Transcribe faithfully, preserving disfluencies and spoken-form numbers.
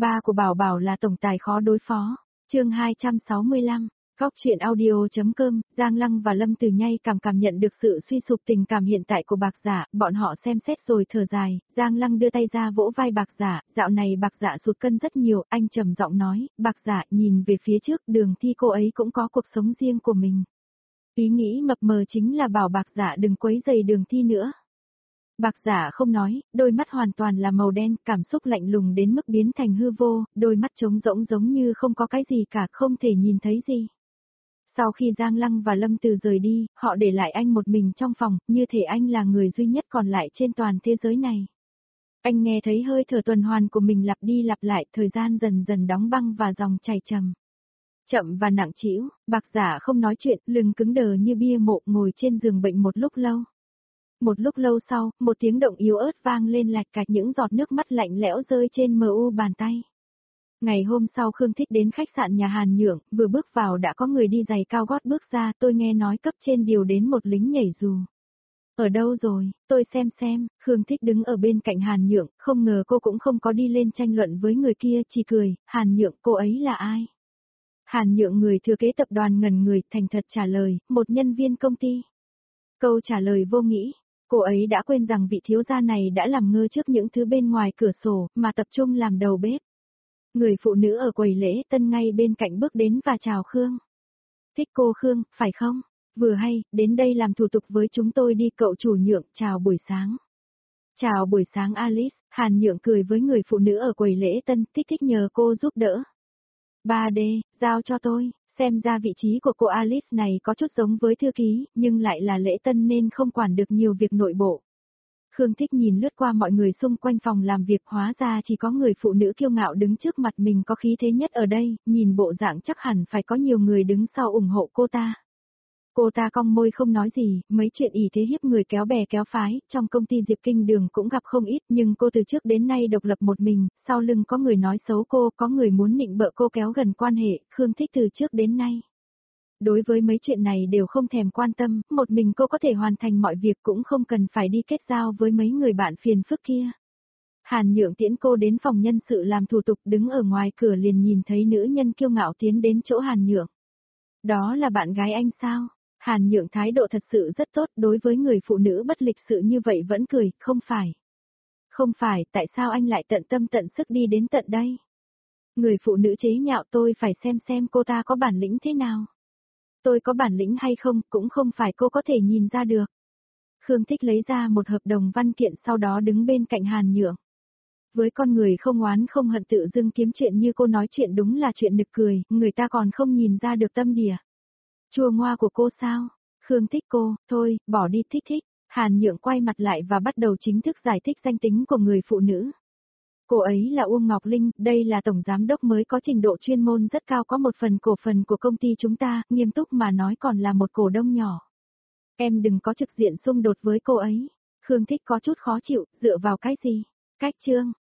Ba của Bảo Bảo là tổng tài khó đối phó. Chương hai trăm sáu mươi lăm. Góc truyện audio.com, Giang Lăng và Lâm Từ Nhai cảm cảm nhận được sự suy sụp tình cảm hiện tại của Bạc Giả, bọn họ xem xét rồi thở dài, Giang Lăng đưa tay ra vỗ vai Bạc Giả, dạo này Bạc Giả sụt cân rất nhiều, anh trầm giọng nói, Bạc Giả nhìn về phía trước, Đường Thi cô ấy cũng có cuộc sống riêng của mình. Ý nghĩ mập mờ chính là bảo Bạc Giả đừng quấy rầy Đường Thi nữa. Bạc Giả không nói, đôi mắt hoàn toàn là màu đen, cảm xúc lạnh lùng đến mức biến thành hư vô, đôi mắt trống rỗng giống như không có cái gì cả, không thể nhìn thấy gì. Sau khi Giang Lăng và Lâm Từ rời đi, họ để lại anh một mình trong phòng, như thể anh là người duy nhất còn lại trên toàn thế giới này. Anh nghe thấy hơi thở tuần hoàn của mình lặp đi lặp lại, thời gian dần dần đóng băng và dòng chảy trầm. Chậm và nặng trĩu, Bạc Giả không nói chuyện, lưng cứng đờ như bia mộ, ngồi trên giường bệnh một lúc lâu. Một lúc lâu sau, một tiếng động yếu ớt vang lên lạch cạch, những giọt nước mắt lạnh lẽo rơi trên mờ u bàn tay. Ngày hôm sau Khương Thích đến khách sạn nhà Hàn Nhượng, vừa bước vào đã có người đi giày cao gót bước ra, tôi nghe nói cấp trên điều đến một lính nhảy dù. Ở đâu rồi, tôi xem xem, Khương Thích đứng ở bên cạnh Hàn Nhượng, không ngờ cô cũng không có đi lên tranh luận với người kia, chỉ cười, Hàn Nhượng cô ấy là ai? Hàn Nhượng người thừa kế tập đoàn ngẩn người, thành thật trả lời, một nhân viên công ty. Câu trả lời vô nghĩa. Cô ấy đã quên rằng vị thiếu gia này đã làm ngơ trước những thứ bên ngoài cửa sổ, mà tập trung làm đầu bếp. Người phụ nữ ở quầy lễ tân ngay bên cạnh bước đến và chào Khương. Thích cô Khương, phải không? Vừa hay, đến đây làm thủ tục với chúng tôi đi, cậu chủ Nhượng, chào buổi sáng. Chào buổi sáng Alice, Hàn Nhượng cười với người phụ nữ ở quầy lễ tân, thích thích nhờ cô giúp đỡ. ba D, giao cho tôi. Xem ra vị trí của cô Alice này có chút giống với thư ký, nhưng lại là lễ tân nên không quản được nhiều việc nội bộ. Khương Thích nhìn lướt qua mọi người xung quanh phòng làm việc, hóa ra chỉ có người phụ nữ kiêu ngạo đứng trước mặt mình có khí thế nhất ở đây, nhìn bộ dạng chắc hẳn phải có nhiều người đứng sau ủng hộ cô ta. Cô ta cong môi không nói gì, mấy chuyện ỷ thế hiếp người kéo bè kéo phái, trong công ty Diệp Kinh Đường cũng gặp không ít, nhưng cô từ trước đến nay độc lập một mình, sau lưng có người nói xấu cô, có người muốn nịnh bợ cô kéo gần quan hệ, Khương Thích từ trước đến nay. Đối với mấy chuyện này đều không thèm quan tâm, một mình cô có thể hoàn thành mọi việc cũng không cần phải đi kết giao với mấy người bạn phiền phức kia. Hàn Nhượng tiễn cô đến phòng nhân sự làm thủ tục, đứng ở ngoài cửa liền nhìn thấy nữ nhân kiêu ngạo tiến đến chỗ Hàn Nhượng. Đó là bạn gái anh sao? Hàn Nhượng thái độ thật sự rất tốt, đối với người phụ nữ bất lịch sự như vậy vẫn cười, không phải. Không phải, tại sao anh lại tận tâm tận sức đi đến tận đây? Người phụ nữ chế nhạo, tôi phải xem xem cô ta có bản lĩnh thế nào. Tôi có bản lĩnh hay không, cũng không phải cô có thể nhìn ra được. Khương Thích lấy ra một hợp đồng văn kiện, sau đó đứng bên cạnh Hàn Nhượng. Với con người không oán không hận tự dưng kiếm chuyện như cô nói chuyện đúng là chuyện nực cười, người ta còn không nhìn ra được tâm địa. Chua ngoa của cô sao? Khương Thích cô, thôi, bỏ đi, thích thích. Hàn Nhượng quay mặt lại và bắt đầu chính thức giải thích danh tính của người phụ nữ. Cô ấy là Uông Ngọc Linh, đây là tổng giám đốc mới có trình độ chuyên môn rất cao, có một phần cổ phần của công ty chúng ta, nghiêm túc mà nói còn là một cổ đông nhỏ. Em đừng có trực diện xung đột với cô ấy. Khương Thích có chút khó chịu, dựa vào cái gì? Cách chương,